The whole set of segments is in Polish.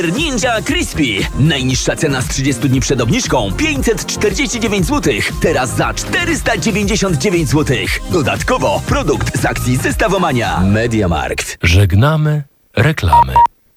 Ninja Crispy. Najniższa cena z 30 dni przed obniżką 549 zł. Teraz za 499 zł. Dodatkowo produkt z akcji Zestawomania. MediaMarkt. Żegnamy reklamy.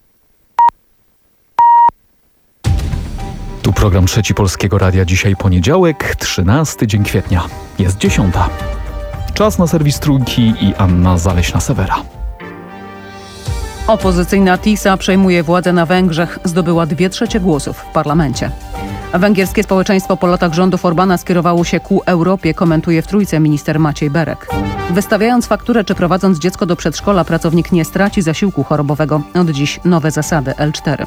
Tu program Trzeci Polskiego Radia. Dzisiaj poniedziałek, 13 dzień kwietnia. Jest 10. Czas na serwis Trójki i Anna Zaleśna-Sewera. Opozycyjna TISA przejmuje władzę na Węgrzech, zdobyła 2/3 głosów w parlamencie. Węgierskie społeczeństwo po latach rządów Orbana skierowało się ku Europie, komentuje w Trójce minister Maciej Berek. Wystawiając fakturę czy prowadząc dziecko do przedszkola, pracownik nie straci zasiłku chorobowego. Od dziś nowe zasady L4.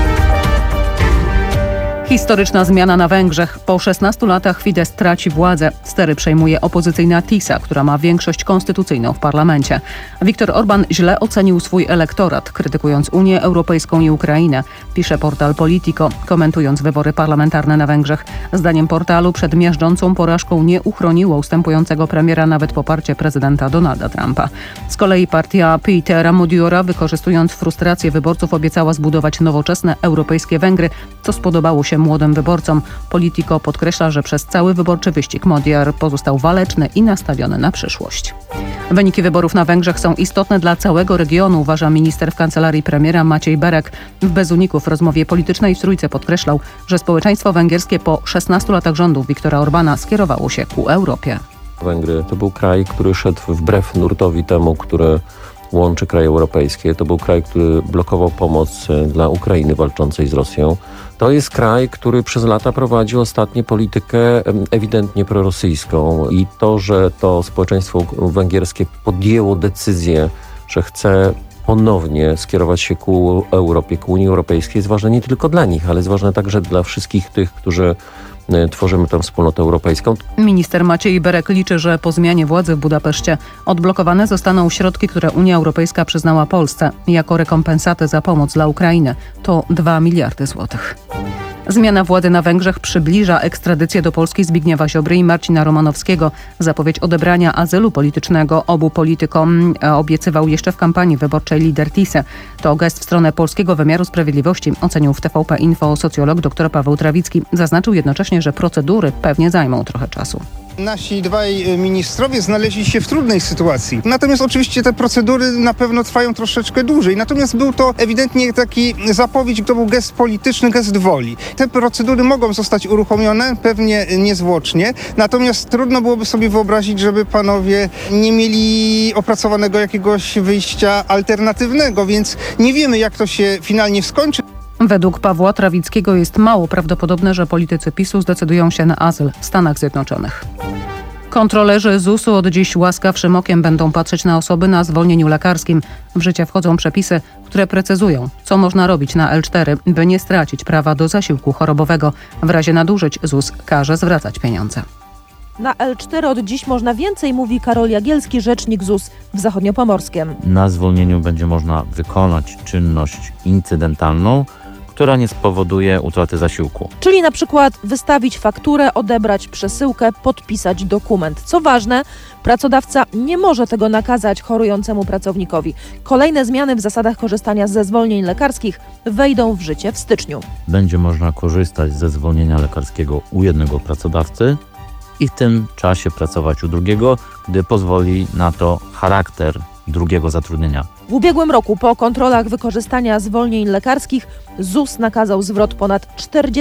Historyczna zmiana na Węgrzech. Po 16 latach Fidesz traci władzę. Stery przejmuje opozycyjna TISA, która ma większość konstytucyjną w parlamencie. Viktor Orban źle ocenił swój elektorat, krytykując Unię Europejską i Ukrainę, pisze portal Politico, komentując wybory parlamentarne na Węgrzech. Zdaniem portalu przed miażdżącą porażką nie uchroniło ustępującego premiera nawet poparcie prezydenta Donalda Trumpa. Z kolei partia Petera Modiora, wykorzystując frustrację wyborców, obiecała zbudować nowoczesne europejskie Węgry, co spodobało się młodym wyborcom. Politico podkreśla, że przez cały wyborczy wyścig Modior pozostał waleczny i nastawiony na przyszłość. Wyniki wyborów na Węgrzech są istotne dla całego regionu, uważa minister w kancelarii premiera Maciej Berek. W Bez uników w rozmowie politycznej w Trójce podkreślał, że społeczeństwo węgierskie po 16 latach rządów Viktora Orbana skierowało się ku Europie. Węgry to był kraj, który szedł wbrew nurtowi temu, który łączy kraje europejskie. To był kraj, który blokował pomoc dla Ukrainy walczącej z Rosją. To jest kraj, który przez lata prowadził ostatnio politykę ewidentnie prorosyjską i to, że to społeczeństwo węgierskie podjęło decyzję, że chce ponownie skierować się ku Europie, ku Unii Europejskiej, jest ważne nie tylko dla nich, ale jest ważne także dla wszystkich tych, którzy tworzymy tę wspólnotę europejską. Minister Maciej Berek liczy, że po zmianie władzy w Budapeszcie odblokowane zostaną środki, które Unia Europejska przyznała Polsce jako rekompensaty za pomoc dla Ukrainy. To 2 miliardy złotych. Zmiana władzy na Węgrzech przybliża ekstradycję do Polski Zbigniewa Ziobry i Marcina Romanowskiego. Zapowiedź odebrania azylu politycznego obu politykom obiecywał jeszcze w kampanii wyborczej lider TISA. To gest w stronę polskiego wymiaru sprawiedliwości, ocenił w TVP Info socjolog dr Paweł Trawicki. Zaznaczył jednocześnie, że procedury pewnie zajmą trochę czasu. Nasi dwaj ministrowie znaleźli się w trudnej sytuacji. Natomiast oczywiście te procedury na pewno trwają troszeczkę dłużej. Natomiast był to ewidentnie taki zapowiedź, to był gest polityczny, gest woli. Te procedury mogą zostać uruchomione, pewnie niezwłocznie. Natomiast trudno byłoby sobie wyobrazić, żeby panowie nie mieli opracowanego jakiegoś wyjścia alternatywnego, więc nie wiemy, jak to się finalnie skończy. Według Pawła Trawickiego jest mało prawdopodobne, że politycy PiS-u zdecydują się na azyl w Stanach Zjednoczonych. Kontrolerzy ZUS-u od dziś łaskawszym okiem będą patrzeć na osoby na zwolnieniu lekarskim. W życie wchodzą przepisy, które precyzują, co można robić na L4, by nie stracić prawa do zasiłku chorobowego. W razie nadużyć ZUS każe zwracać pieniądze. Na L4 od dziś można więcej, mówi Karol Jagielski, rzecznik ZUS w Zachodniopomorskiem. Na zwolnieniu będzie można wykonać czynność incydentalną, która nie spowoduje utraty zasiłku. Czyli na przykład wystawić fakturę, odebrać przesyłkę, podpisać dokument. Co ważne, pracodawca nie może tego nakazać chorującemu pracownikowi. Kolejne zmiany w zasadach korzystania ze zwolnień lekarskich wejdą w życie w styczniu. Będzie można korzystać ze zwolnienia lekarskiego u jednego pracodawcy i w tym czasie pracować u drugiego, gdy pozwoli na to charakter drugiego zatrudnienia. W ubiegłym roku po kontrolach wykorzystania zwolnień lekarskich ZUS nakazał zwrot ponad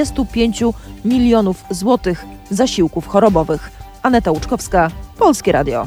45 milionów złotych zasiłków chorobowych. Aneta Łuczkowska, Polskie Radio.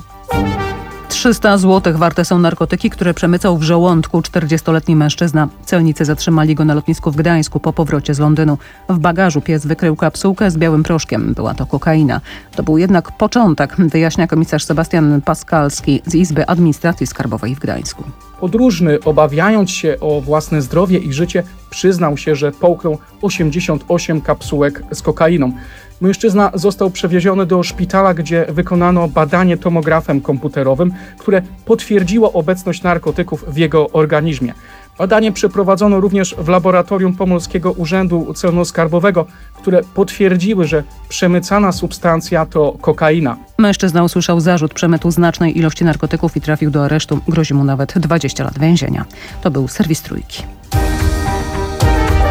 300 zł warte są narkotyki, które przemycał w żołądku 40-letni mężczyzna. Celnicy zatrzymali go na lotnisku w Gdańsku po powrocie z Londynu. W bagażu pies wykrył kapsułkę z białym proszkiem. Była to kokaina. To był jednak początek, wyjaśnia komisarz Sebastian Paskalski z Izby Administracji Skarbowej w Gdańsku. Podróżny, obawiając się o własne zdrowie i życie, przyznał się, że połknął 88 kapsułek z kokainą. Mężczyzna został przewieziony do szpitala, gdzie wykonano badanie tomografem komputerowym, które potwierdziło obecność narkotyków w jego organizmie. Badanie przeprowadzono również w laboratorium Pomorskiego Urzędu Celno-Skarbowego, które potwierdziły, że przemycana substancja to kokaina. Mężczyzna usłyszał zarzut przemytu znacznej ilości narkotyków i trafił do aresztu. Grozi mu nawet 20 lat więzienia. To był serwis Trójki.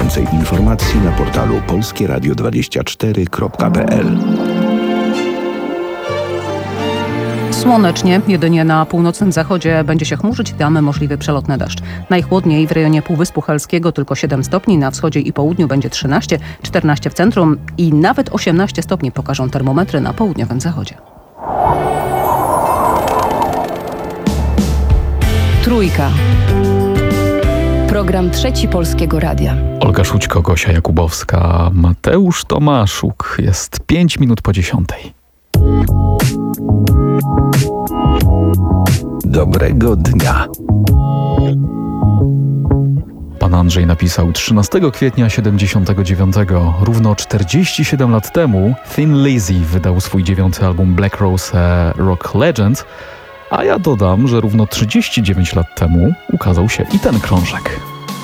Więcej informacji na portalu polskieradio24.pl. Słonecznie, jedynie na północnym zachodzie będzie się chmurzyć, tam możliwy przelotny deszcz. Najchłodniej w rejonie Półwyspu Helskiego tylko 7 stopni, na wschodzie i południu będzie 13, 14 w centrum i nawet 18 stopni pokażą termometry na południowym zachodzie. Trójka. Program Trzeci Polskiego Radia. Olga Szućko, Gosia Jakubowska, Mateusz Tomaszuk. Jest 5 minut po 10. Dobrego dnia. Pan Andrzej napisał: 13 kwietnia 79, równo 47 lat temu, Thin Lizzy wydał swój 9. album Black Rose Rock Legends, a ja dodam, że równo 39 lat temu ukazał się i ten krążek.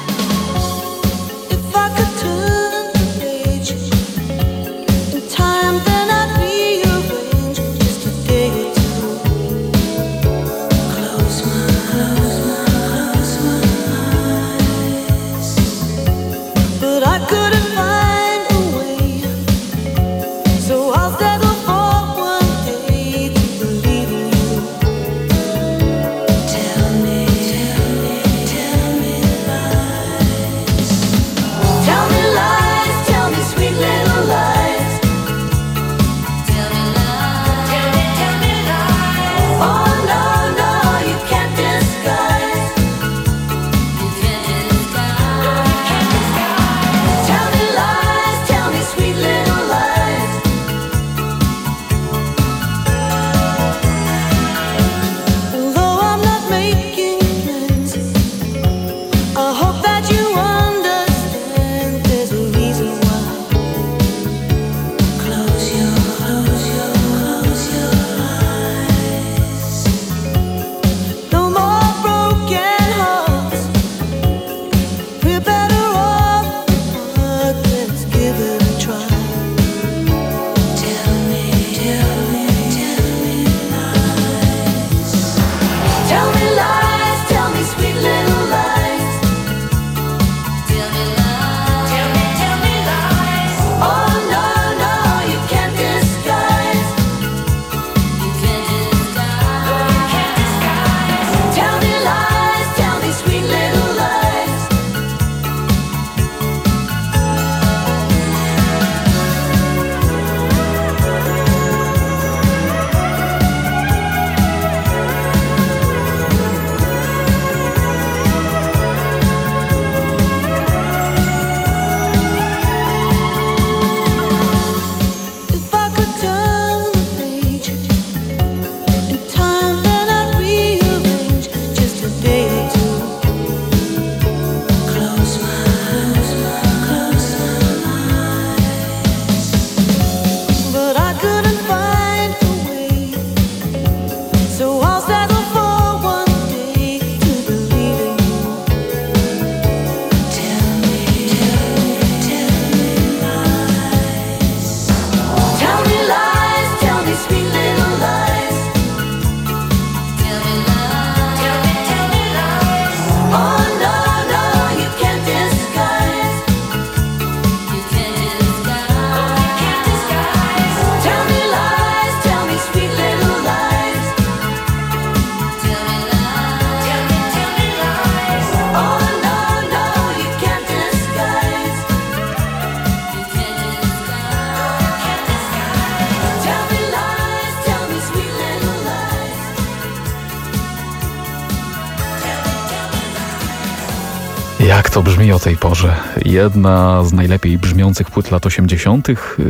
Jak to brzmi o tej porze? Jedna z najlepiej brzmiących płyt lat 80.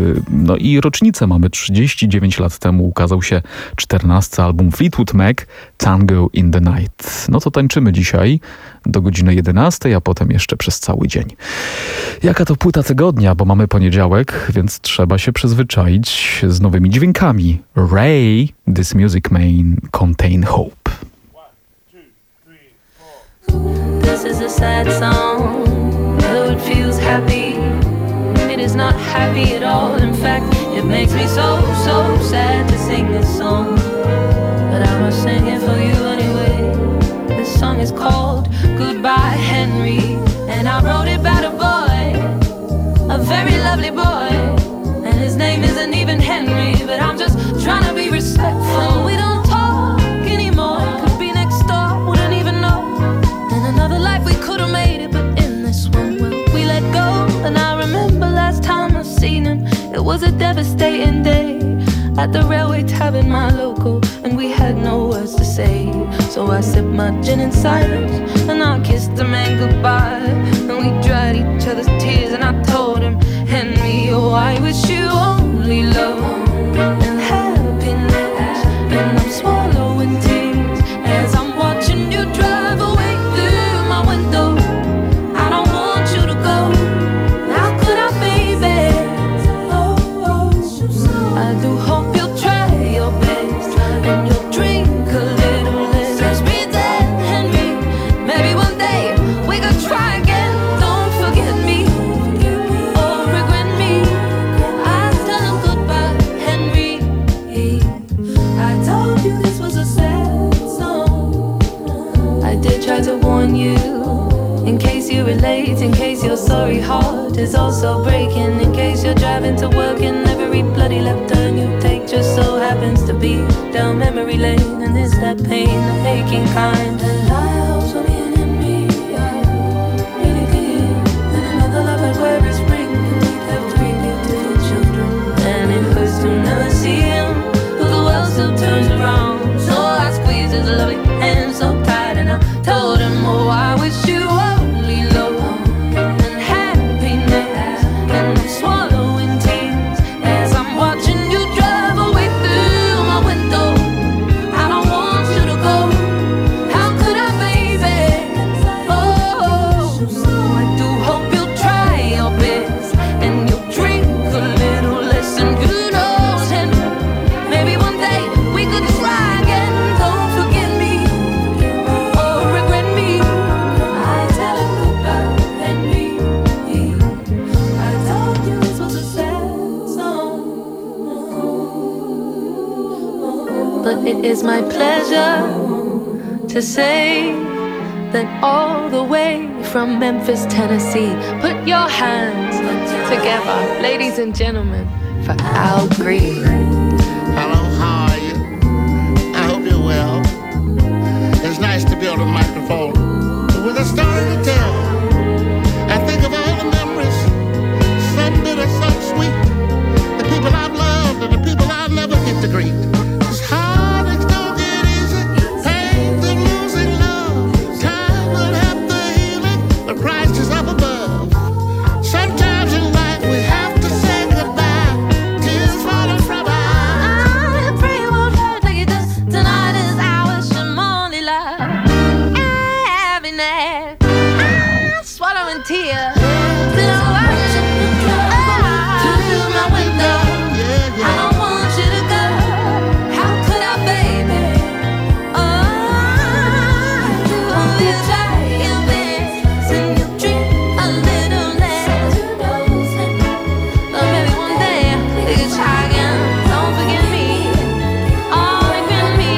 No i rocznicę mamy. 39 lat temu ukazał się 14. album Fleetwood Mac, Tango in the Night. No to tańczymy dzisiaj do godziny 11, a potem jeszcze przez cały dzień. Jaka to płyta tygodnia, bo mamy poniedziałek, więc trzeba się przyzwyczaić z nowymi dźwiękami. Ray, This Music May Contain Hope. This is a sad song, though it feels happy. It is not happy at all. In fact, it makes me so, so sad to sing this song. But I must sing it for you anyway. This song is called Goodbye Henry, and I wrote it about a boy very lovely boy. And his name isn't even Henry, but I'm just trying to be respectful. We don't talk anymore. Could be next door, wouldn't even know. In another life we could have made it, but in this one, well, we let go. And I remember last time I seen him, it was a devastating day at the railway tavern, my local, and we had no words to say. So I sipped my gin in silence, and I kissed the man goodbye. And we dried each other's tears, and I told him, Henry, oh, I wish you only love and happiness. And I'm swallowing tears as I'm watching you drive away through my window. I don't want you to go. How could I, baby? I do hope you'll try your best and you'll drink a little less. Let's be there, Henry. Maybe one day we could try again. Don't forget me or regret me. I tell him goodbye, Henry. I told you this was a sad song. I did try to warn you, in case you relate, in case your sorry heart is also breaking, in case you're driving to work and every bloody left turn you take just so happens to be down memory lane. And it's that pain, the aching kind, that I hope for me and me. I really did. And another love like every spring, and we'd have 3 beautiful children. And it hurts to never see him, but the world still turns around. So I squeezed his lovely hand so tight, and I told him, oh, I wish you only love and happiness. And I'm swallowing tears as I'm watching you drive away through my window. I don't want you to go. How could I, baby? Oh, I do hope you'll try your best and you'll drink a little less. And who knows, Henry, maybe one day we could try again. Don't forget me or regret me. I tell him goodbye, Henry. I told you this was a sad song. But it is my pleasure to say that all the way from Memphis, Tennessee, put your hands together, ladies and gentlemen, for Al Green. Hello, how are you? I hope you're well. It's nice to be on the microphone with a story to tell. I think of all the memories, some bitter, some sweet. The people I've loved and the people I'll never get to greet. It's hard, it don't get easy. Pain to losing love. Time will help the healing, but Christ is up above. Sometimes in life we have to say goodbye. Tears falling from our eyes. I pray it won't hurt like it does tonight. Is our Shimoni love. Happiness. I'm swallowing tears. Then I watch you drive through my window. I don't want you to go. How could I, baby? Oh, only try your best and you'll drink a little less. Or maybe one day we could try again. Don't forget me. Oh, regret me.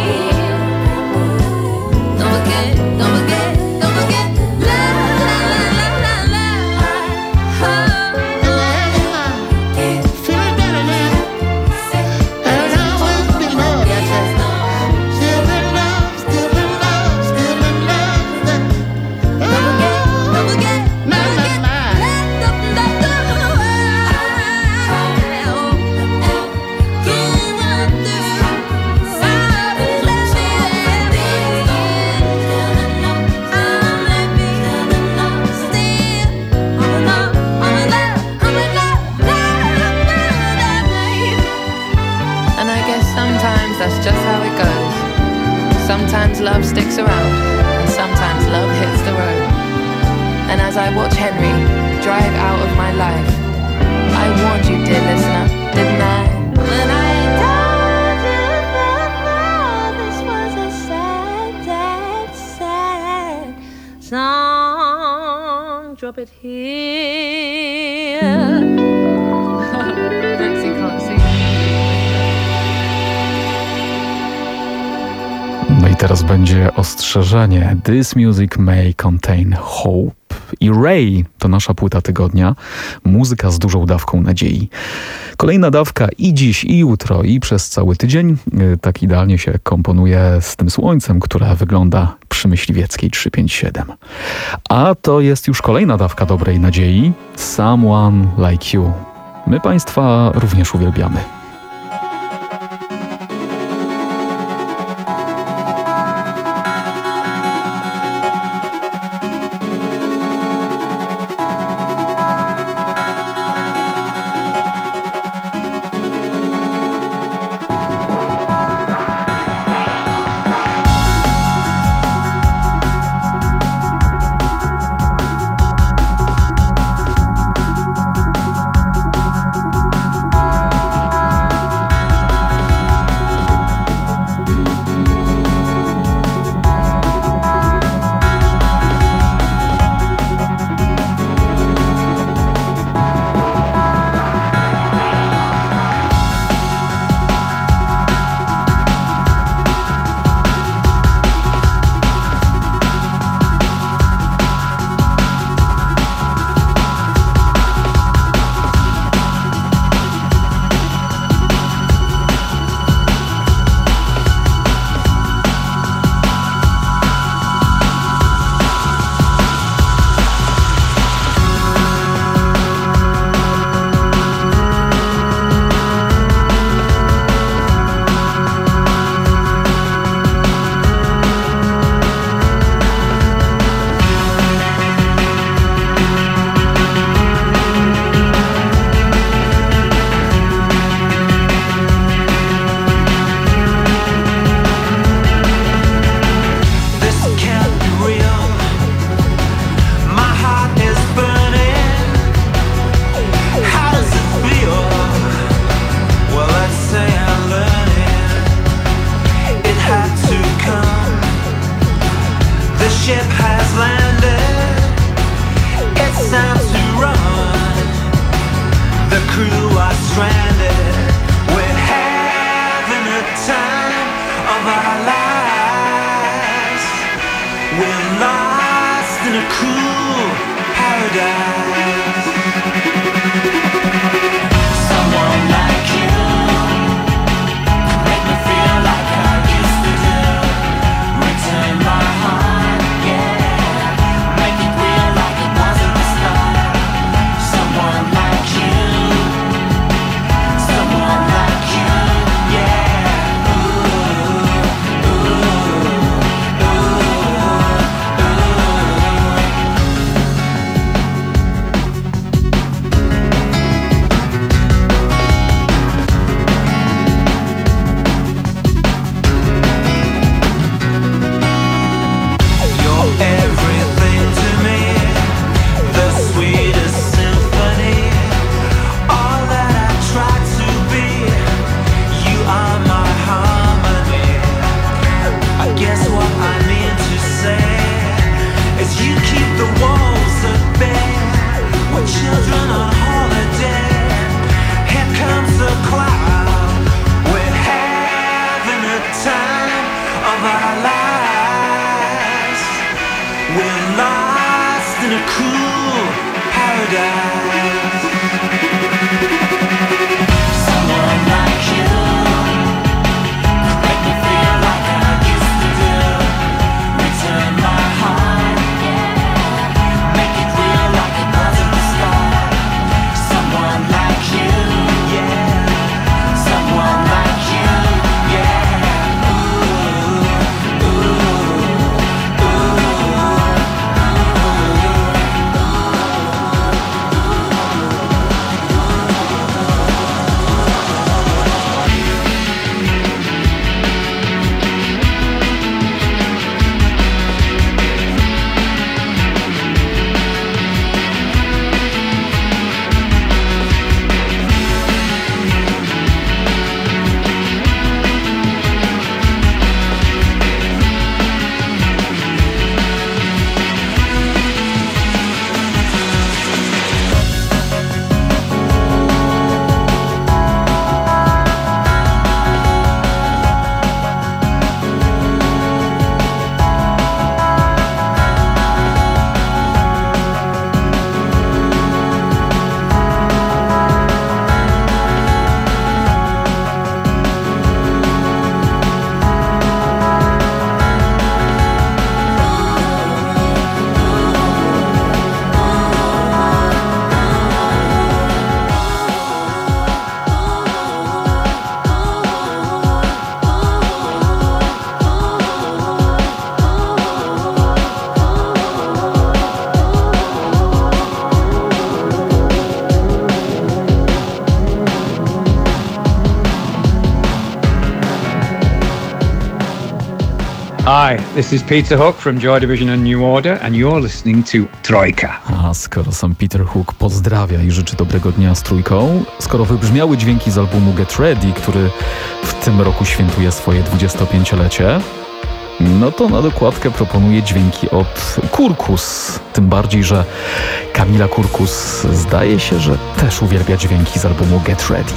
Don't forget, don't forget, don't forget. Love, love, love, love, love. Feeling better now. And I will be loved. Still in love, still in love, still in love. Don't forget, Na, na, na. And I guess sometimes that's just how it goes. Sometimes love sticks around, and sometimes love hits the road. And as I watch Henry drive out of my life, I warned you, dear listener, didn't I? When I told you before, this was a sad, sad, sad song. Drop it here. Thanks, you can't see. No i teraz będzie ostrzeżenie. This music may contain hope. i Ray to nasza płyta tygodnia. Muzyka z dużą dawką nadziei. Kolejna dawka i dziś, i jutro, i przez cały tydzień. Tak idealnie się komponuje z tym słońcem, które wygląda przy Myśliwieckiej 357. A to jest już kolejna dawka dobrej nadziei. Someone Like You. My Państwa również uwielbiamy. Hi, this is Peter Hook from Joy Division and New Order, and you're listening to Trójka. A skoro sam Peter Hook pozdrawia i życzy dobrego dnia z Trójką, skoro wybrzmiały dźwięki z albumu Get Ready, który w tym roku świętuje swoje 25-lecie, no to na dokładkę proponuję dźwięki od Kurkus. Tym bardziej, że Kamila Kurkus zdaje się, że też uwielbia dźwięki z albumu Get Ready.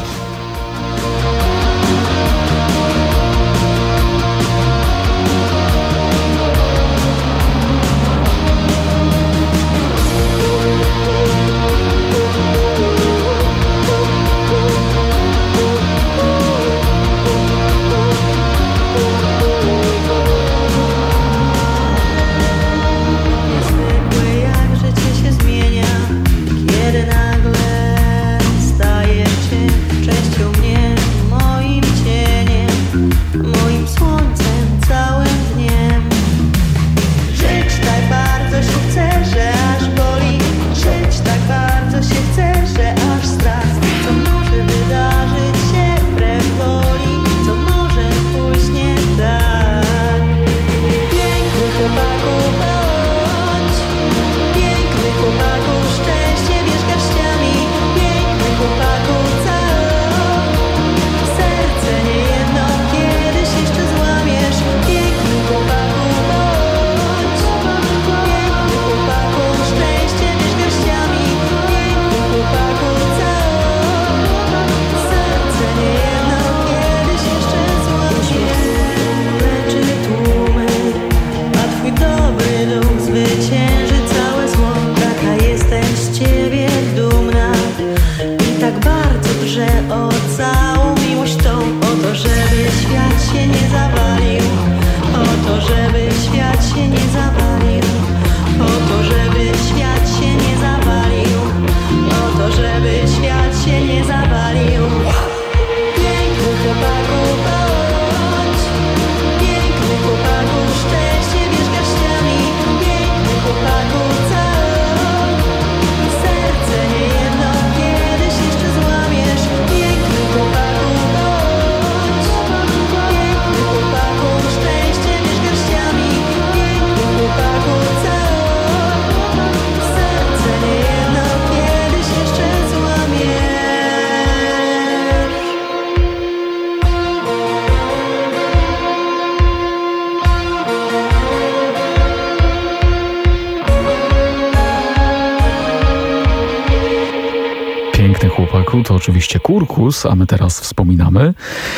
Piękny chłopaku to oczywiście Kurkus, a my teraz wspominamy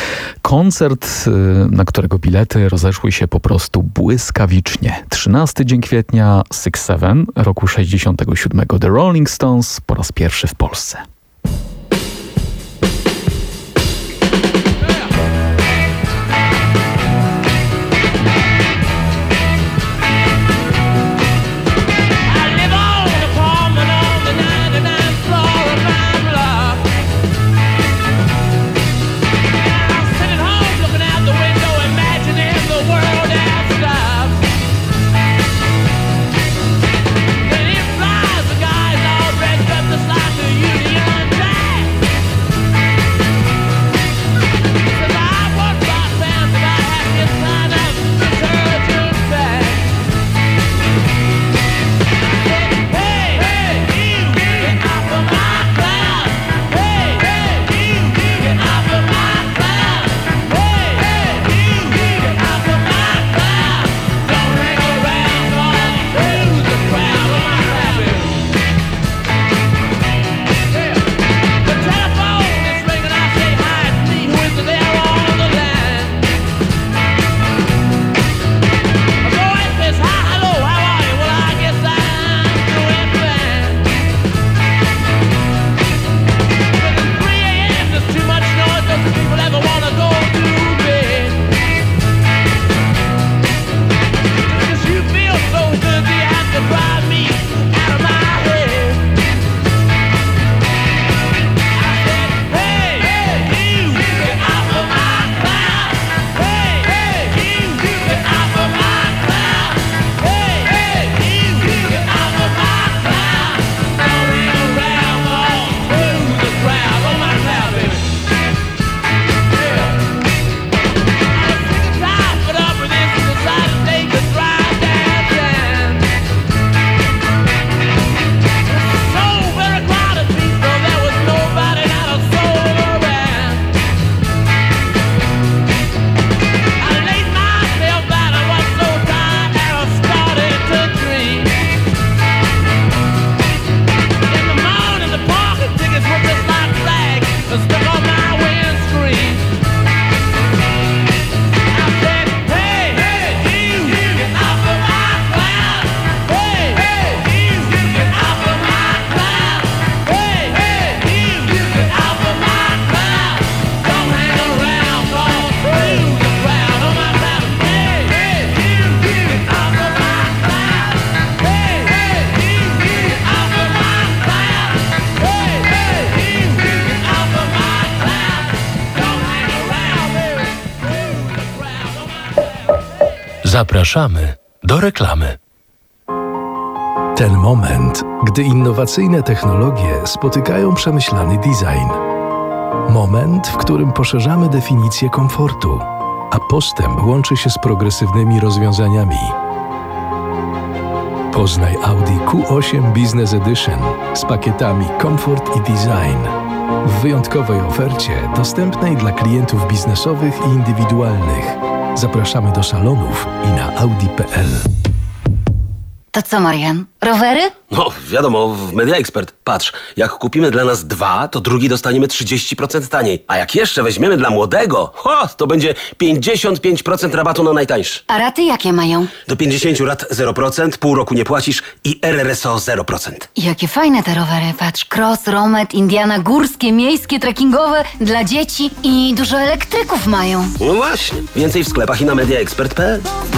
koncert, na którego bilety rozeszły się po prostu błyskawicznie. 13 dzień kwietnia, 6-7 roku 67. The Rolling Stones po raz pierwszy w Polsce. Flies, the guys all dressed up just like the Union Zapraszamy do reklamy. Ten moment, gdy innowacyjne technologie spotykają przemyślany design. Moment, w którym poszerzamy definicję komfortu, a postęp łączy się z progresywnymi rozwiązaniami. Poznaj Audi Q8 Business Edition z pakietami Comfort i Design w wyjątkowej ofercie dostępnej dla klientów biznesowych i indywidualnych. Zapraszamy do salonów i na audi.pl. To co, Marian? Rowery? No, wiadomo, w Media Expert. Patrz, jak kupimy dla nas 2, to drugi dostaniemy 30% taniej. A jak jeszcze weźmiemy dla młodego, to będzie 55% rabatu na najtańszy. A raty jakie mają? Do 50 lat 0%, pół roku nie płacisz i RRSO 0%. Jakie fajne te rowery. Patrz, cross, romet, Indiana, górskie, miejskie, trekkingowe, dla dzieci i dużo elektryków mają. No właśnie. Więcej w sklepach i na mediaexpert.pl.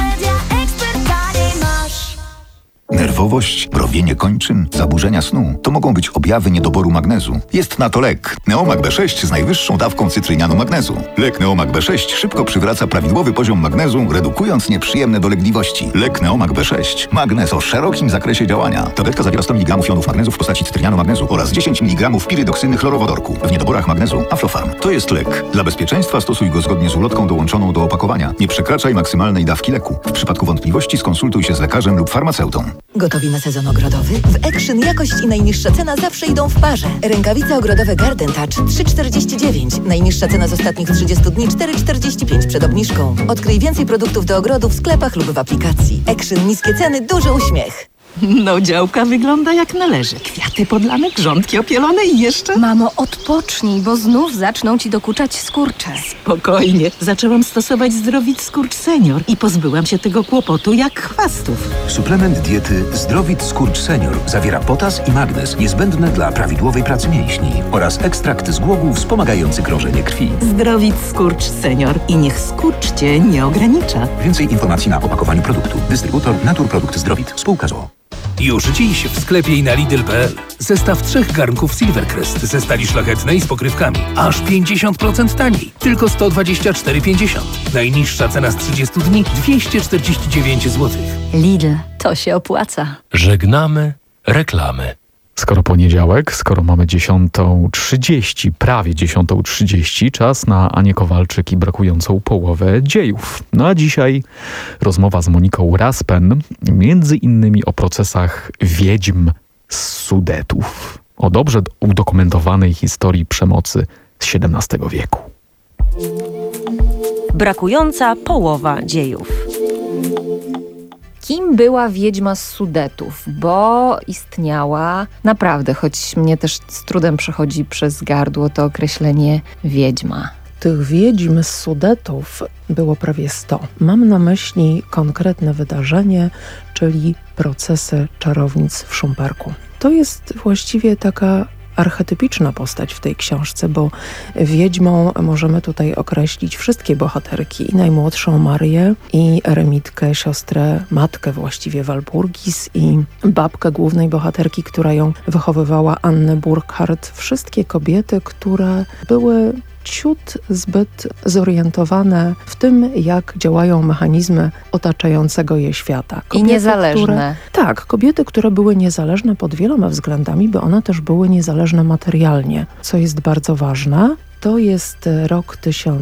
Nerwowość, mrowienie kończyn, zaburzenia snu to mogą być objawy niedoboru magnezu. Jest na to lek. Neomag B6 z najwyższą dawką cytrynianu magnezu. Lek Neomag B6 szybko przywraca prawidłowy poziom magnezu, redukując nieprzyjemne dolegliwości. Lek Neomag B6. Magnez o szerokim zakresie działania. Tabletka zawiera 100 mg jonów magnezu w postaci cytrynianu magnezu oraz 10 mg pirydoksyny chlorowodorku. W niedoborach magnezu Aflofarm. To jest lek. Dla bezpieczeństwa stosuj go zgodnie z ulotką dołączoną do opakowania. Nie przekraczaj maksymalnej dawki leku. W przypadku wątpliwości skonsultuj się z lekarzem lub farmaceutą. Gotowi na sezon ogrodowy? W Action jakość i najniższa cena zawsze idą w parze. Rękawice ogrodowe Garden Touch 3,49. Najniższa cena z ostatnich 30 dni 4,45 przed obniżką. Odkryj więcej produktów do ogrodu w sklepach lub w aplikacji. Action, niskie ceny, duży uśmiech. No, działka wygląda jak należy. Kwiaty podlane, grządki opielone i jeszcze... Mamo, odpocznij, bo znów zaczną ci dokuczać skurcze. Spokojnie. Zaczęłam stosować Zdrowit Skurcz Senior i pozbyłam się tego kłopotu jak chwastów. Suplement diety Zdrowit Skurcz Senior zawiera potas i magnez niezbędne dla prawidłowej pracy mięśni oraz ekstrakt z głogu wspomagający krążenie krwi. Zdrowit Skurcz Senior i niech skurcz cię nie ogranicza. Więcej informacji na opakowaniu produktu. Dystrybutor Naturprodukt Zdrowit. Spółka z o.o. Już dziś w sklepie i na Lidl.pl. Zestaw 3 garnków Silvercrest ze stali szlachetnej z pokrywkami. Aż 50% taniej. Tylko 124,50. Najniższa cena z 30 dni 249 zł. Lidl, to się opłaca. Żegnamy reklamy. Skoro poniedziałek, skoro mamy 10:30, prawie 10:30, czas na Anię Kowalczyk i brakującą połowę dziejów. No a dzisiaj rozmowa z Moniką Raspen, między innymi o procesach wiedźm z Sudetów. O dobrze udokumentowanej historii przemocy z XVII wieku. Brakująca połowa dziejów. Kim była wiedźma z Sudetów? Bo istniała naprawdę, choć mnie też z trudem przechodzi przez gardło to określenie wiedźma. Tych wiedźm z Sudetów było prawie 100. Mam na myśli konkretne wydarzenie, czyli procesy czarownic w Szumperku. To jest właściwie taka archetypiczna postać w tej książce, bo wiedźmą możemy tutaj określić wszystkie bohaterki, i najmłodszą Marię, i Eremitkę, siostrę, matkę właściwie Walpurgis, i babkę głównej bohaterki, która ją wychowywała, Annę Burkhardt. Wszystkie kobiety, które były ciut zbyt zorientowane w tym, jak działają mechanizmy otaczającego je świata. Kobiety, i niezależne. Kobiety, które były niezależne pod wieloma względami, bo one też były niezależne materialnie, co jest bardzo ważne. To jest rok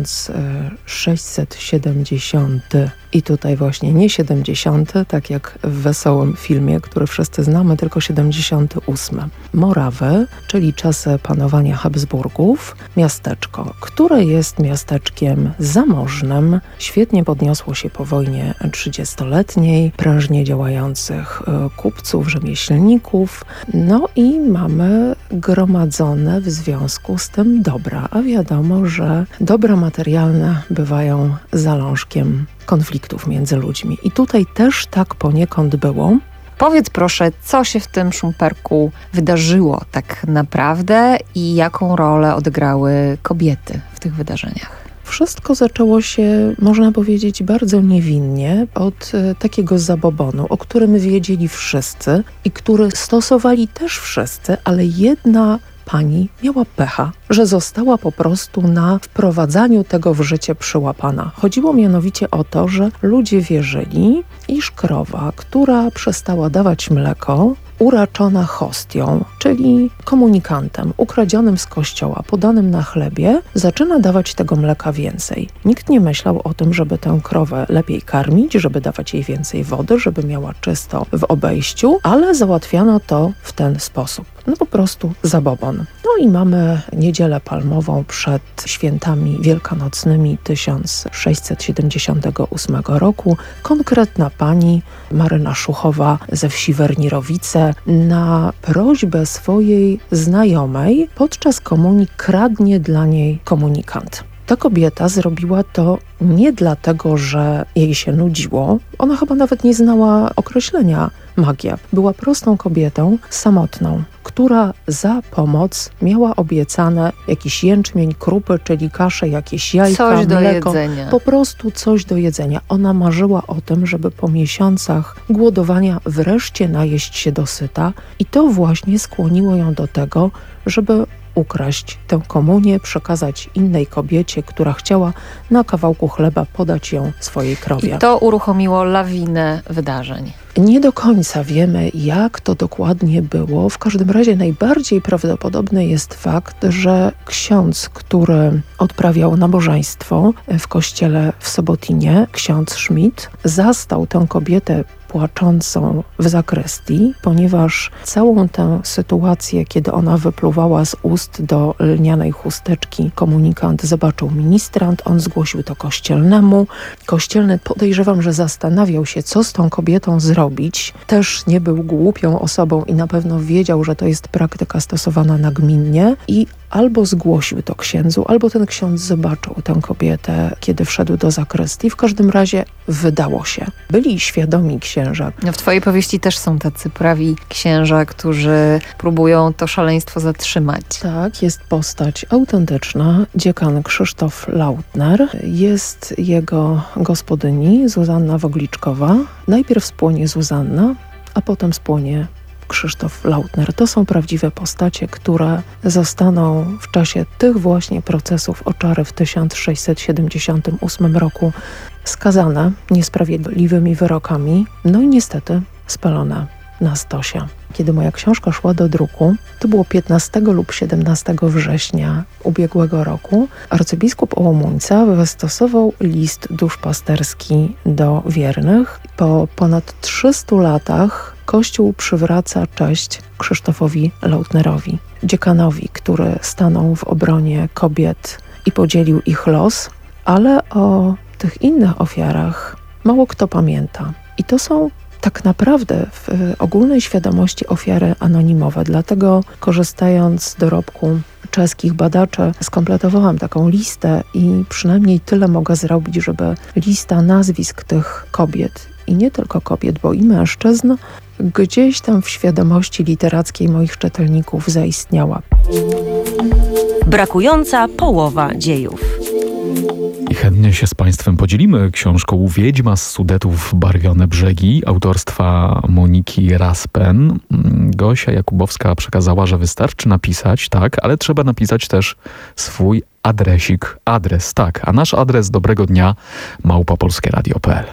1670 i tutaj właśnie nie 70, tak jak w wesołym filmie, który wszyscy znamy, tylko 78. Morawy, czyli czasy panowania Habsburgów, miasteczko, które jest miasteczkiem zamożnym, świetnie podniosło się po wojnie 30-letniej, prężnie działających kupców, rzemieślników, no i mamy gromadzone w związku z tym dobra, a wiadomo, że dobra materialne bywają zalążkiem konfliktów między ludźmi. I tutaj też tak poniekąd było. Powiedz proszę, co się w tym Szumperku wydarzyło tak naprawdę i jaką rolę odegrały kobiety w tych wydarzeniach? Wszystko zaczęło się, można powiedzieć, bardzo niewinnie od takiego zabobonu, o którym wiedzieli wszyscy i który stosowali też wszyscy, ale jedna pani miała pecha, że została po prostu na wprowadzaniu tego w życie przyłapana. Chodziło mianowicie o to, że ludzie wierzyli, iż krowa, która przestała dawać mleko, uraczona hostią, czyli komunikantem ukradzionym z kościoła, podanym na chlebie, zaczyna dawać tego mleka więcej. Nikt nie myślał o tym, żeby tę krowę lepiej karmić, żeby dawać jej więcej wody, żeby miała czysto w obejściu, ale załatwiano to w ten sposób. No po prostu zabobon. No i mamy Niedzielę Palmową przed świętami wielkanocnymi 1678 roku. Konkretna pani, Maryna Szuchowa ze wsi Wernirowice, na prośbę swojej znajomej podczas komunii kradnie dla niej komunikant. Ta kobieta zrobiła to nie dlatego, że jej się nudziło. Ona chyba nawet nie znała określenia magia. Była prostą kobietą, samotną, która za pomoc miała obiecane jakiś jęczmień, krupy, czyli kaszę, jakieś jajka, coś do mleko. jedzenia. Po prostu coś do jedzenia. Ona marzyła o tym, żeby po miesiącach głodowania wreszcie najeść się dosyta i to właśnie skłoniło ją do tego, żeby ukraść tę komunię, przekazać innej kobiecie, która chciała na kawałku chleba podać ją swojej krowie. I to uruchomiło lawinę wydarzeń. Nie do końca wiemy, jak to dokładnie było. W każdym razie najbardziej prawdopodobny jest fakt, że ksiądz, który odprawiał nabożeństwo w kościele w Sobotinie, ksiądz Schmidt, zastał tę kobietę płaczącą w zakrystii, ponieważ całą tę sytuację, kiedy ona wypluwała z ust do lnianej chusteczki komunikant, zobaczył ministrant, on zgłosił to kościelnemu. Kościelny, podejrzewam, że zastanawiał się, co z tą kobietą zrobić. Też nie był głupią osobą i na pewno wiedział, że to jest praktyka stosowana nagminnie i albo zgłosił to księdzu, albo ten ksiądz zobaczył tę kobietę, kiedy wszedł do zakrystii. W każdym razie wydało się. Byli świadomi księża. No w twojej powieści też są tacy prawi księża, którzy próbują to szaleństwo zatrzymać. Tak, jest postać autentyczna. Dziekan Krzysztof Lautner. Jest jego gospodyni Zuzanna Wogliczkowa. Najpierw spłonie Zuzanna, a potem spłonie Krzysztof Lautner. To są prawdziwe postacie, które zostaną w czasie tych właśnie procesów o czary w 1678 roku skazane niesprawiedliwymi wyrokami, no i niestety spalone na stosie. Kiedy moja książka szła do druku, to było 15 lub 17 września ubiegłego roku, arcybiskup Ołomuńca wystosował list duszpasterski do wiernych. Po ponad 300 latach Kościół przywraca cześć Krzysztofowi Lautnerowi, dziekanowi, który stanął w obronie kobiet i podzielił ich los, ale o tych innych ofiarach mało kto pamięta. I to są tak naprawdę w ogólnej świadomości ofiary anonimowe. Dlatego, korzystając z dorobku czeskich badaczy, skompletowałam taką listę i przynajmniej tyle mogę zrobić, żeby lista nazwisk tych kobiet i nie tylko kobiet, bo i mężczyzn gdzieś tam w świadomości literackiej moich czytelników zaistniała. Brakująca połowa dziejów. I chętnie się z Państwem podzielimy książką Wiedźma z Sudetów Barwione brzegi autorstwa Moniki Raspen. Gosia Jakubowska przekazała, że wystarczy napisać, tak, ale trzeba napisać też swój adresik, adres, tak, a nasz adres dobrego dnia @polskieradio.pl.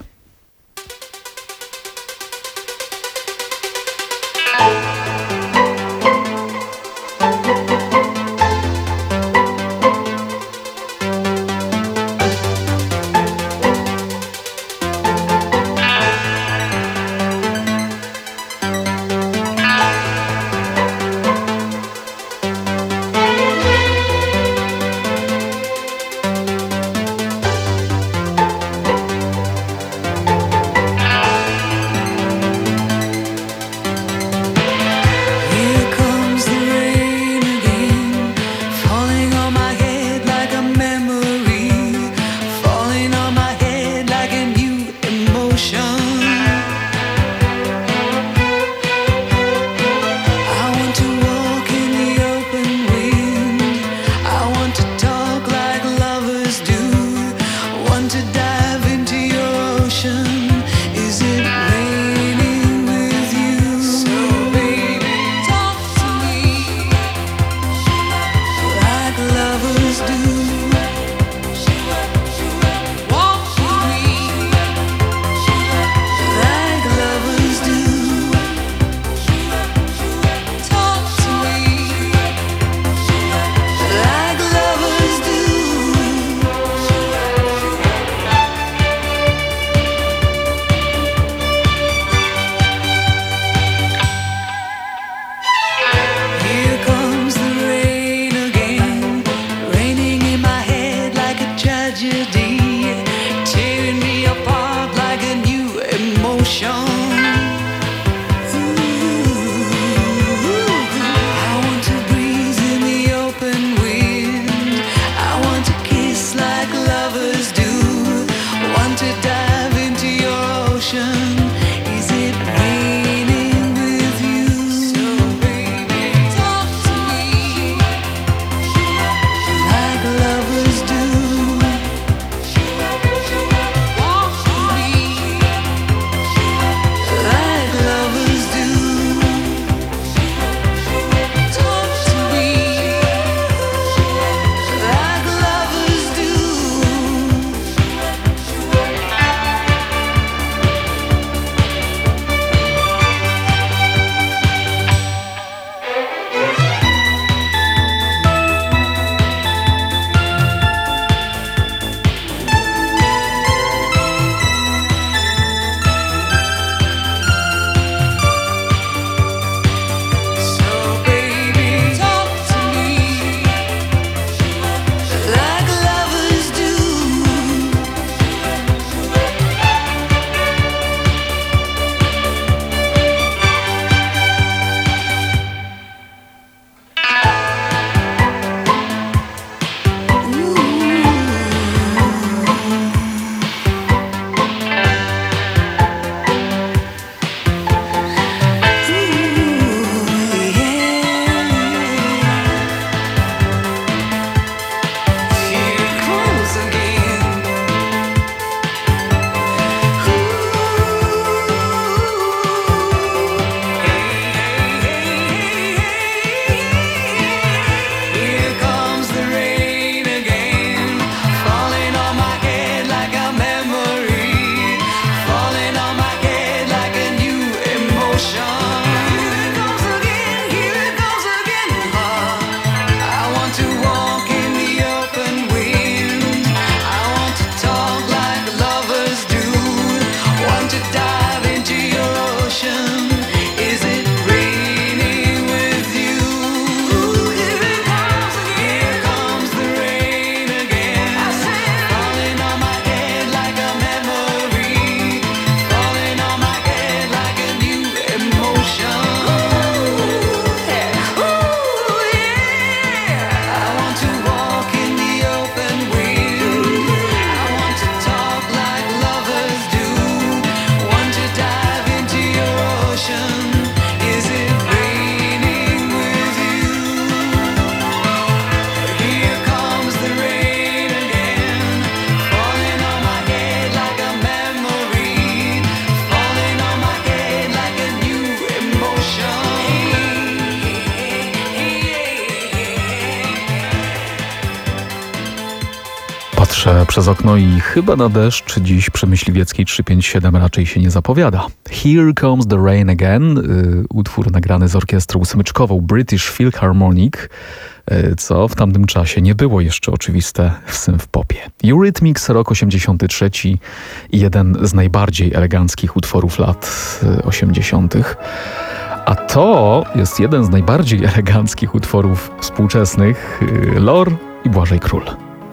Patrzę przez okno i chyba na deszcz dziś przy Myśliwieckiej 357 raczej się nie zapowiada. Here Comes the Rain Again, utwór nagrany z orkiestrą smyczkową British Philharmonic, co w tamtym czasie nie było jeszcze oczywiste w synth-popie. Eurythmics, rok 83 i jeden z najbardziej eleganckich utworów lat 80. A to jest jeden z najbardziej eleganckich utworów współczesnych, Lor i Błażej Król.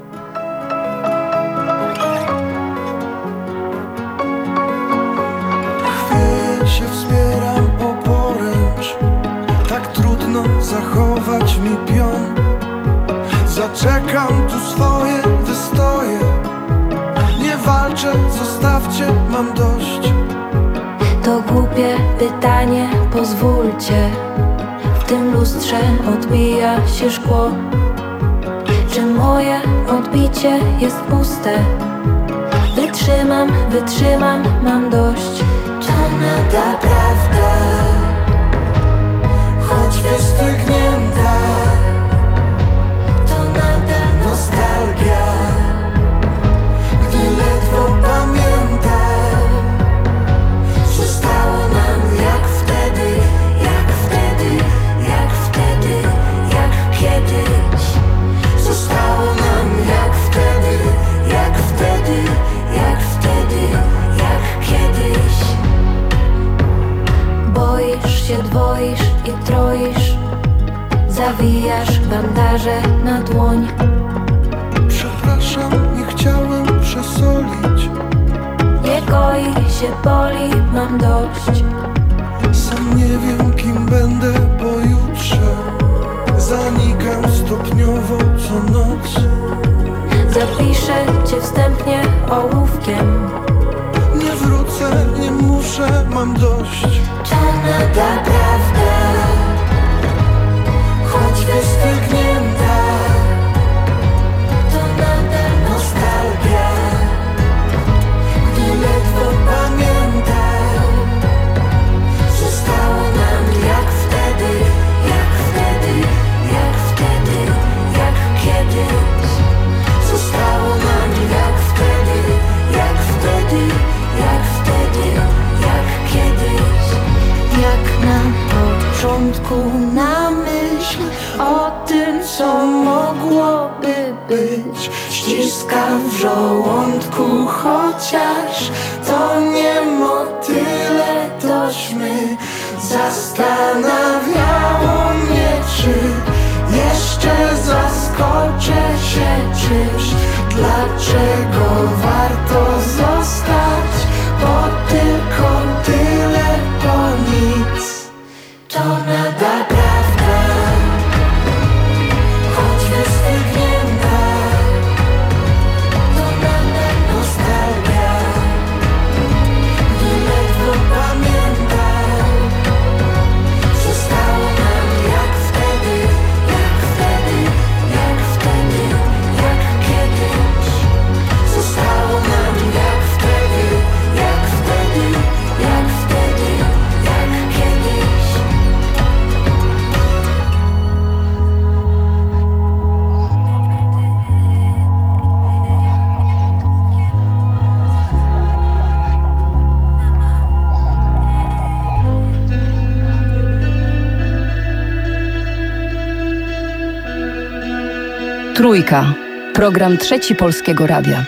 Się wspieram o poręcz, tak trudno zachować mi pion. Zaczekam tu swoje wystoje, nie walczę, zostawcie, mam dość. To głupie pytanie, pozwólcie. W tym lustrze odbija się szkło. Czy moje odbicie jest puste? Wytrzymam, wytrzymam, mam dość. To nada prawda, choć wystygnięta. To nada nostalgia, gdy ledwo pamiętam. Zostało nam jak wtedy, jak wtedy, jak wtedy, jak kiedyś. Zostało nam jak wtedy, jak wtedy, jak wtedy, jak kiedyś. Boisz się, dwoisz i troisz, zawijasz bandaże na dłoń. Przepraszam, nie chciałem przesolić. Nie goi się, boli, mam dość. Sam nie wiem, kim będę pojutrze. Zanikam stopniowo co noc. Zapiszę cię wstępnie ołówkiem. Nie wrócę, nie muszę, mam dość. To nada prawda, choć wystygnięta. To nada nostalgia, gdy ledwo pamiętam. Zostało nam jak wtedy, jak wtedy, jak wtedy, jak kiedyś. Zostało nam jak wtedy, jak wtedy, jak wtedy, jak kiedyś. Jak na początku na myśl o tym, co mogłoby być, ściskam w żołądku, chociaż to nie motyle, tośmy. Zastanawiało mnie, czy jeszcze zaskoczę się czymś. Dlaczego warto zostać, bo tylko tyle, to nic. To nada prawda, choć wystygnięta. To nada nostalgia, gdy ledwo pamiętam. Zostało nam jak wtedy, jak wtedy, jak wtedy, jak kiedyś. Zostało nam jak wtedy, jak wtedy, jak wtedy, jak kiedyś. Trójka. Program Trzeci Polskiego Radia.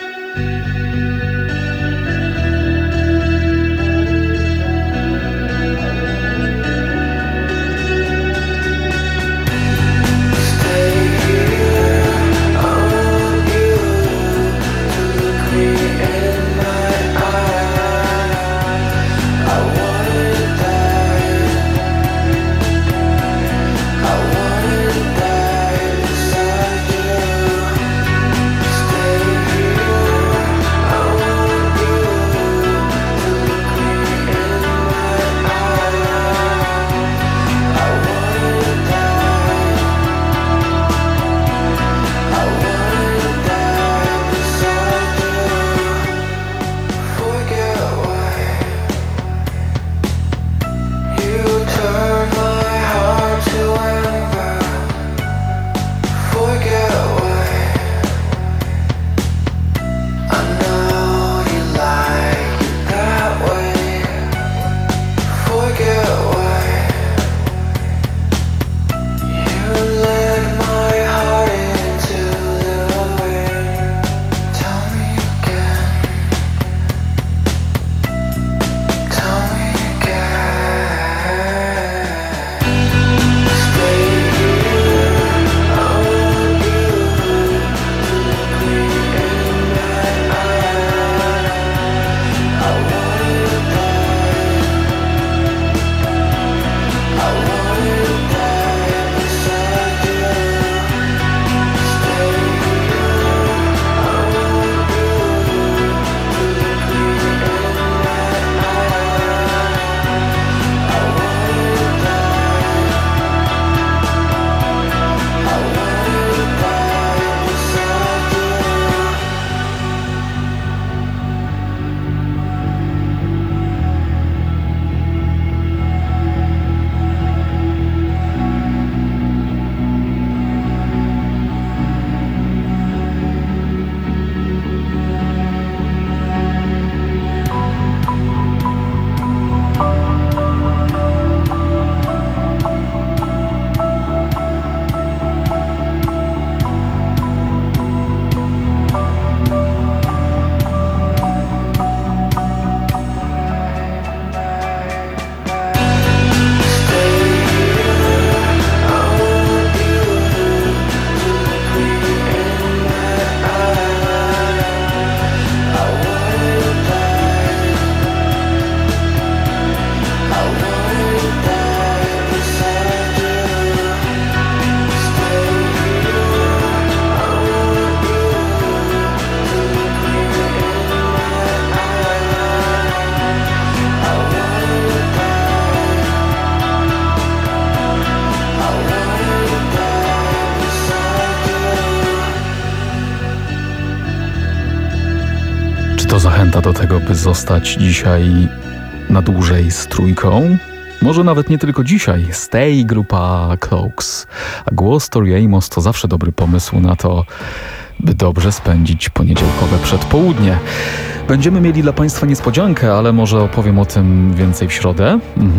To zachęta do tego, by zostać dzisiaj na dłużej z trójką. Może nawet nie tylko dzisiaj. Stay, grupa Cloaks. A głos Tori Amos to zawsze dobry pomysł na to, by dobrze spędzić poniedziałkowe przedpołudnie. Będziemy mieli dla Państwa niespodziankę, ale może opowiem o tym więcej w środę.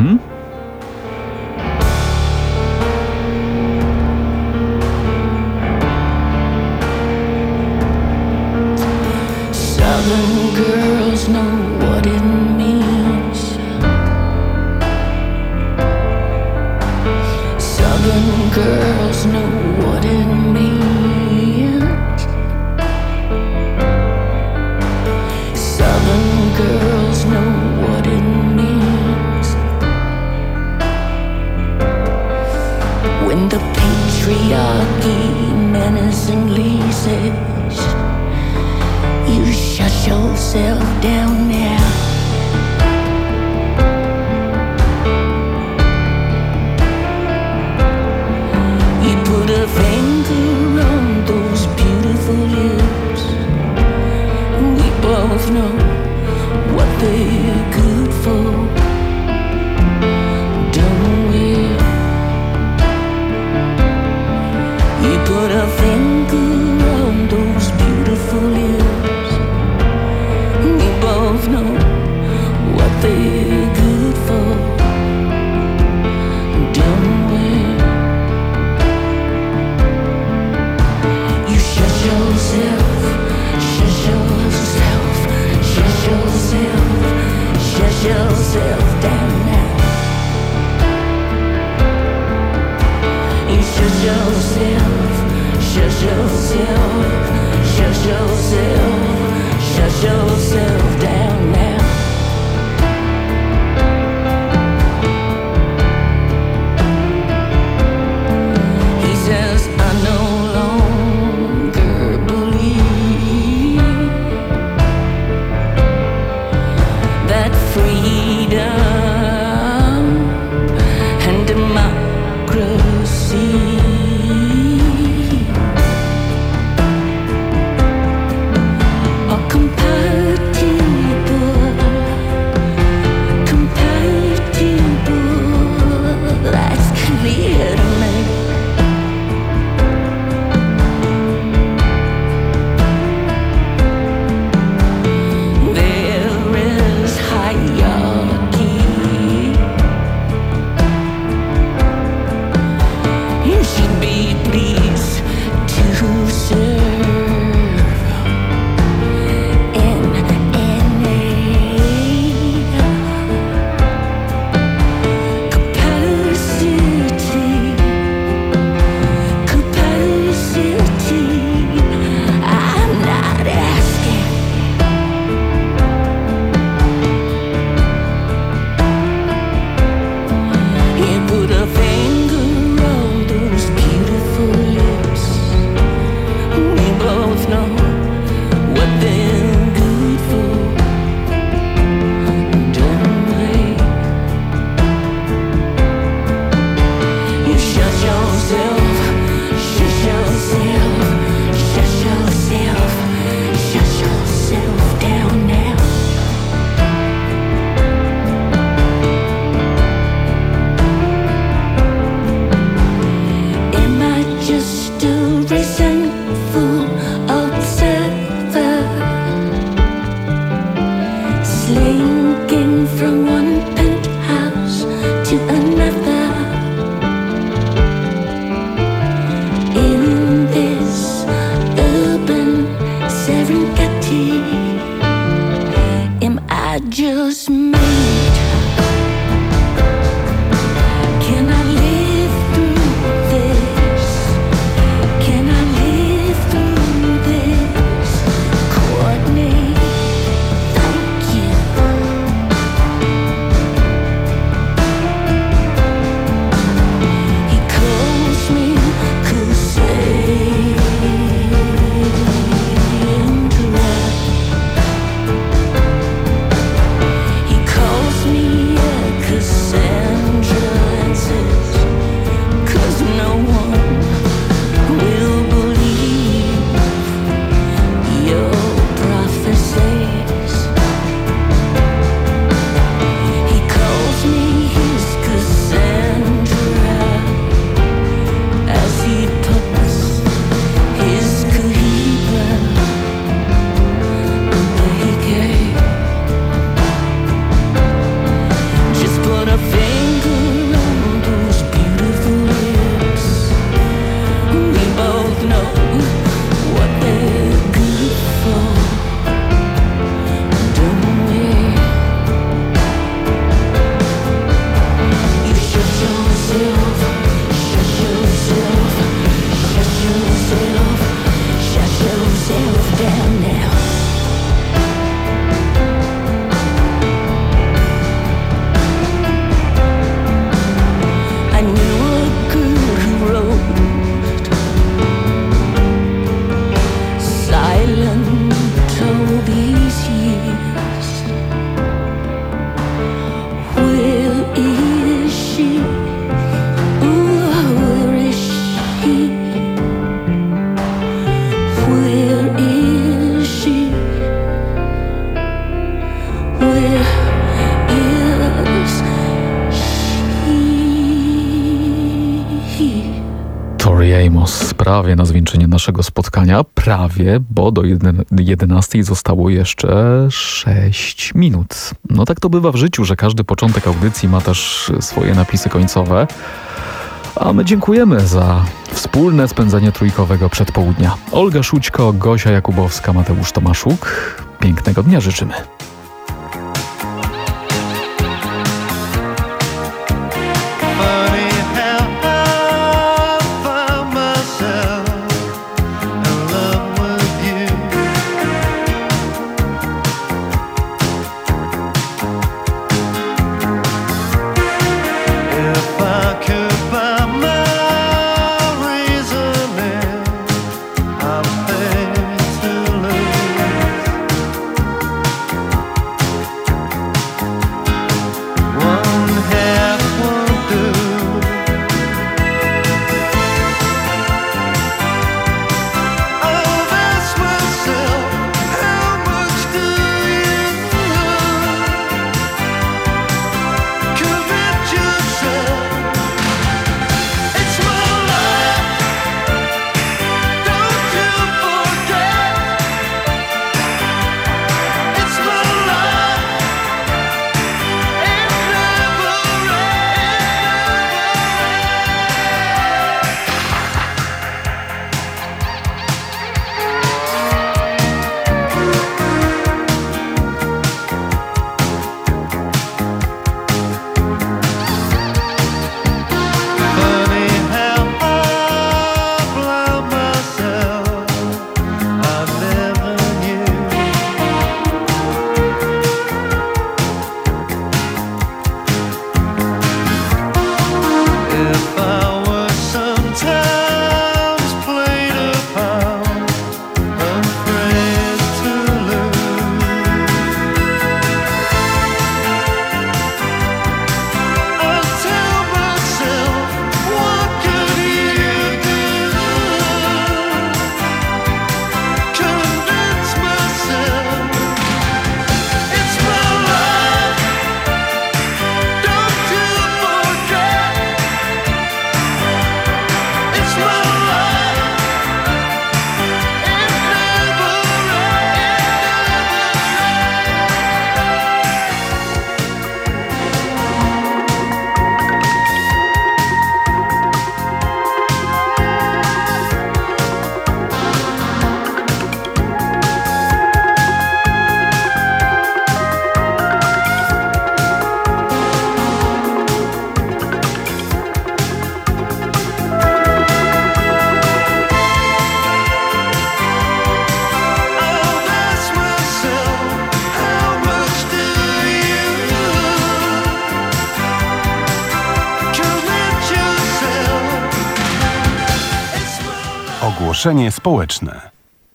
Southern girls know what it means. Southern girls know what it means. Southern girls know what it means. When the patriarchy menacingly says, you shut yourself down now. You put a finger on those beautiful lips. We both know what they're good for, don't we? You put a finger on those beautiful lips. We both know what they're good for, don't we? You shut yourself, shut yourself, shut yourself, shut yourself down now. You shut yourself, shut yourself, shut yourself, shut yourself down now. He says, I no longer believe that freedom and democracy are compatible. prawie na zwieńczenie naszego spotkania. Prawie, bo do 11 zostało jeszcze 6 minut. No tak to bywa w życiu, że każdy początek audycji ma też swoje napisy końcowe. A my dziękujemy za wspólne spędzenie trójkowego przedpołudnia. Olga Szućko, Gosia Jakubowska, Mateusz Tomaszuk. Pięknego dnia życzymy. Ogłoszenie społeczne.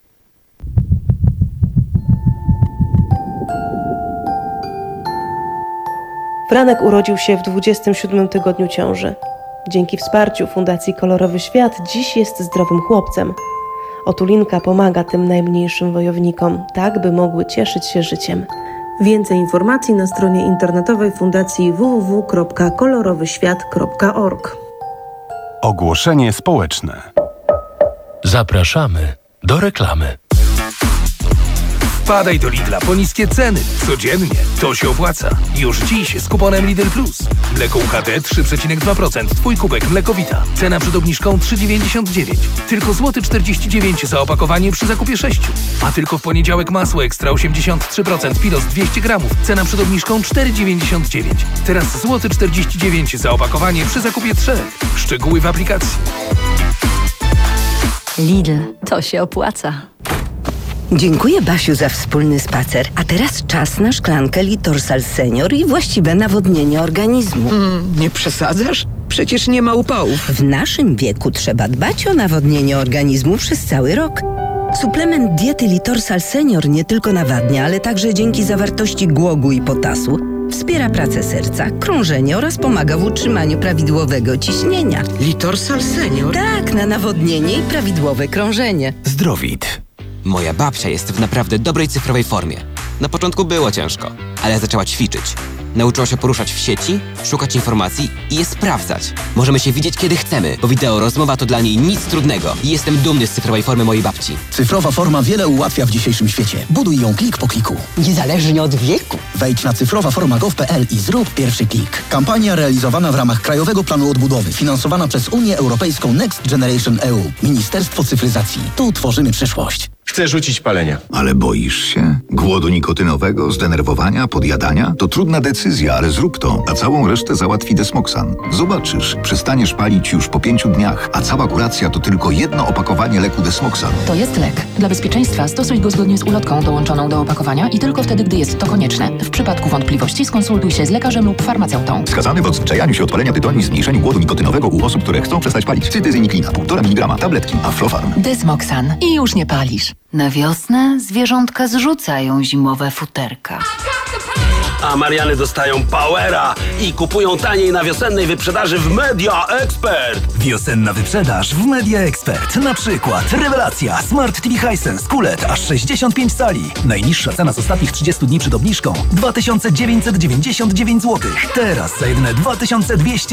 Franek urodził się w 27 tygodniu ciąży. Dzięki wsparciu Fundacji Kolorowy Świat dziś jest zdrowym chłopcem. Otulinka pomaga tym najmniejszym wojownikom, tak by mogły cieszyć się życiem. Więcej informacji na stronie internetowej Fundacji www.kolorowyświat.org. Ogłoszenie społeczne. Zapraszamy do reklamy. Wpadaj do Lidla po niskie ceny. Codziennie. To się opłaca. Już dziś z kuponem Lidl Plus. Mleko UHT 3,2%. Twój kubek Mlekowita. Cena przed obniżką 3,99. Tylko złoty 49 za opakowanie przy zakupie 6. A tylko w poniedziałek masło ekstra 83% Pilos 200 gramów. Cena przed obniżką 4,99. Teraz złoty 49 za opakowanie przy zakupie 3. Szczegóły w aplikacji. Lidl, to się opłaca. Dziękuję, Basiu, za wspólny spacer. A teraz czas na szklankę Litorsal Senior i właściwe nawodnienie organizmu. Nie przesadzasz? Przecież nie ma upałów. W naszym wieku trzeba dbać o nawodnienie organizmu przez cały rok. Suplement diety Litorsal Senior nie tylko nawadnia, ale także dzięki zawartości głogu i potasu wspiera pracę serca, krążenie oraz pomaga w utrzymaniu prawidłowego ciśnienia. Litorsal Senior? Tak, na nawodnienie i prawidłowe krążenie. Zdrowit. Moja babcia jest w naprawdę dobrej cyfrowej formie. Na początku było ciężko, ale zaczęła ćwiczyć. nauczyła się poruszać w sieci, szukać informacji i je sprawdzać. Możemy się widzieć kiedy chcemy, bo wideo rozmowa to dla niej nic trudnego. I jestem dumny z cyfrowej formy mojej babci. Cyfrowa forma wiele ułatwia w dzisiejszym świecie. Buduj ją klik po kliku. Niezależnie od wieku. Wejdź na cyfrowaforma.gov.pl i zrób pierwszy klik. Kampania realizowana w ramach Krajowego Planu Odbudowy, finansowana przez Unię Europejską Next Generation EU. Ministerstwo Cyfryzacji. Tu tworzymy przyszłość. Chcę rzucić palenie. Ale boisz się? Głodu nikotynowego, zdenerwowania, podjadania? To trudna decyzja, ale zrób to, a całą resztę załatwi Desmoxan. Zobaczysz, przestaniesz palić już po 5 dniach, a cała kuracja to tylko jedno opakowanie leku Desmoxan. To jest lek. Dla bezpieczeństwa stosuj go zgodnie z ulotką dołączoną do opakowania i tylko wtedy, gdy jest to konieczne. W przypadku wątpliwości skonsultuj się z lekarzem lub farmaceutą. Wskazany w odzwyczajaniu się od palenia tytoniu i zmniejszeniu głodu nikotynowego u osób, które chcą przestać palić. Cytyzyniklina, 1,5 mg, tabletki, Aflofarm. Desmoxan. I już nie palisz. Na wiosnę zwierzątka zrzucają zimowe futerka. A Mariany dostają powera i kupują taniej na wiosennej wyprzedaży w Media Expert. Wiosenna wyprzedaż w Media Expert. Na przykład rewelacja Smart TV Hisense QLED aż 65 cali. Najniższa cena z ostatnich 30 dni przed obniżką 2999 zł. Teraz za jedyne 2200